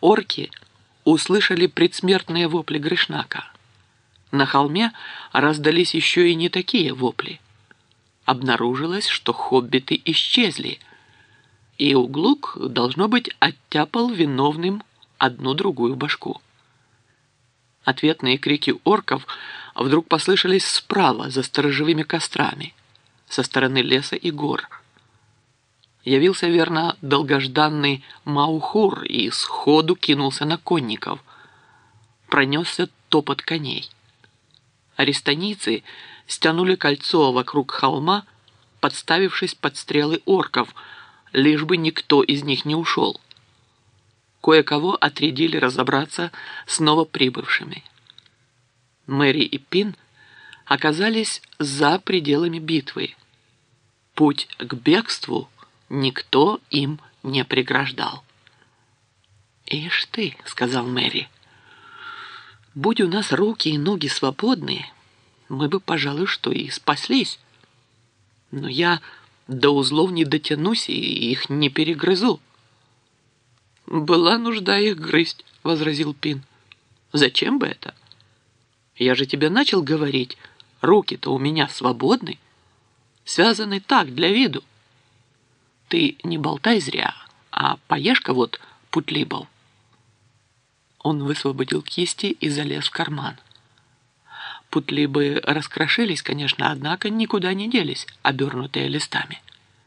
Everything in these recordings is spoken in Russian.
Орки услышали предсмертные вопли Грышнака. На холме раздались еще и не такие вопли. Обнаружилось, что хоббиты исчезли, и Углук, должно быть, оттяпал виновным одну-другую башку. Ответные крики орков вдруг послышались справа, за сторожевыми кострами, со стороны леса и гор. Явился, верно, долгожданный Маухур и сходу кинулся на конников. Пронесся топот коней. Арестонийцы стянули кольцо вокруг холма, подставившись под стрелы орков, лишь бы никто из них не ушел. Кое-кого отрядили разобраться с новоприбывшими. Мэри и Пин оказались за пределами битвы. Путь к бегству никто им не преграждал. «Ишь ты», — сказал Мэри, — «будь у нас руки и ноги свободны, мы бы, пожалуй, что и спаслись. Но я до узлов не дотянусь и их не перегрызу». «Была нужда их грызть», — возразил Пин. «Зачем бы это? Я же тебе начал говорить, руки-то у меня свободны, связаны так, для виду. Ты не болтай зря, а поешь-ка вот путлибов». Он высвободил кисти и залез в карман. Путлибы раскрошились, конечно, однако никуда не делись, обернутые листами.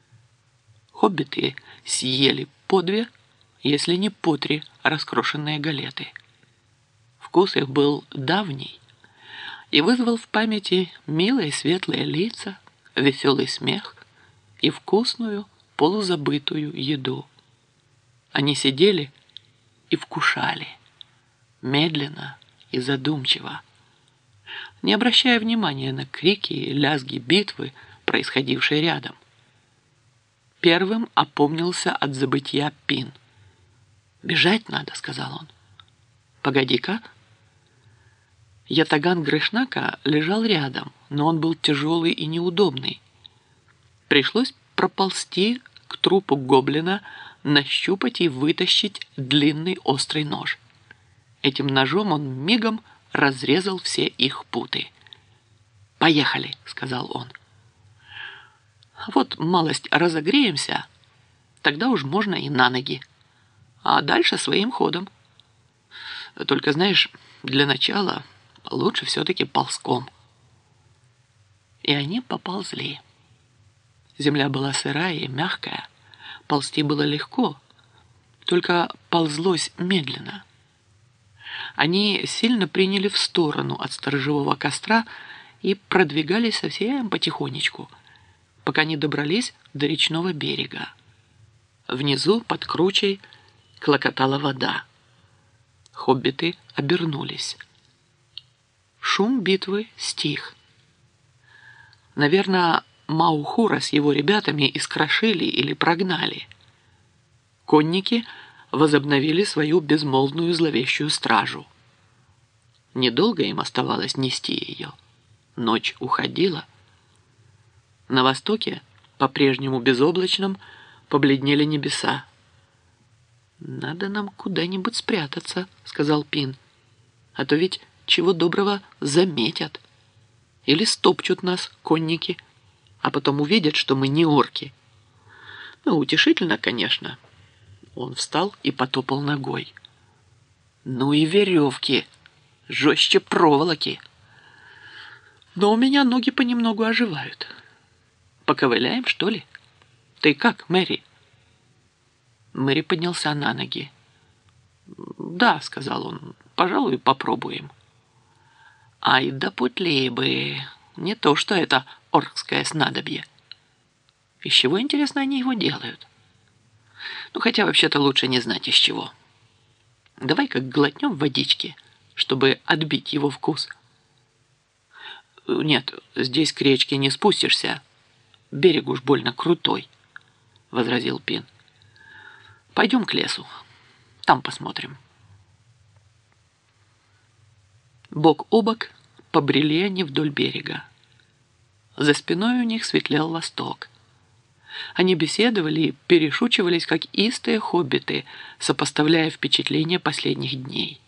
Хоббиты съели по две, если не по три раскрошенные галеты. Вкус их был давний и вызвал в памяти милые светлые лица, веселый смех и вкусную полузабытую еду. Они сидели и вкушали, медленно и задумчиво, не обращая внимания на крики и лязги битвы, происходившей рядом. Первым опомнился от забытья Пин. «Бежать надо», — сказал он. «Погоди-ка». Ятаган Грышнака лежал рядом, но он был тяжелый и неудобный. Пришлось проползти к трупу гоблина, нащупать и вытащить длинный острый нож. Этим ножом он мигом разрезал все их путы. «Поехали», — сказал он. «Вот малость разогреемся, тогда уж можно и на ноги, а дальше своим ходом. Только, знаешь, для начала лучше все-таки ползком». И они поползли. Земля была сырая и мягкая, ползти было легко, только ползлось медленно. Они сильно приняли в сторону от сторожевого костра и продвигались совсем потихонечку, пока не добрались до речного берега. Внизу, под кручей, клокотала вода. Хоббиты обернулись. Шум битвы стих. Наверное, Маухура с его ребятами искрошили или прогнали. Конники возобновили свою безмолвную зловещую стражу. Недолго им оставалось нести ее. Ночь уходила. На востоке, по-прежнему безоблачном, побледнели небеса. «Надо нам куда-нибудь спрятаться», — сказал Пин. «А то ведь чего доброго заметят. Или стопчут нас конники, а потом увидят, что мы не орки». Ну, утешительно, конечно. Он встал и потопал ногой. «Ну и веревки, жестче проволоки. Но у меня ноги понемногу оживают. Поковыляем, что ли? Ты как, Мэри?» Мэри поднялся на ноги. «Да», — сказал он, — «пожалуй, попробуем». «Ай да путлибы, не то что это оркское снадобье. Из чего, интересно, они его делают? Ну, хотя вообще-то лучше не знать из чего. Давай-ка глотнем водички, чтобы отбить его вкус». «Нет, здесь к речке не спустишься. Берег уж больно крутой», — возразил Пин. «Пойдем к лесу. Там посмотрим». Бок о бок побрели они вдоль берега. За спиной у них светлел восток. Они беседовали и перешучивались, как истые хоббиты, сопоставляя впечатления последних дней.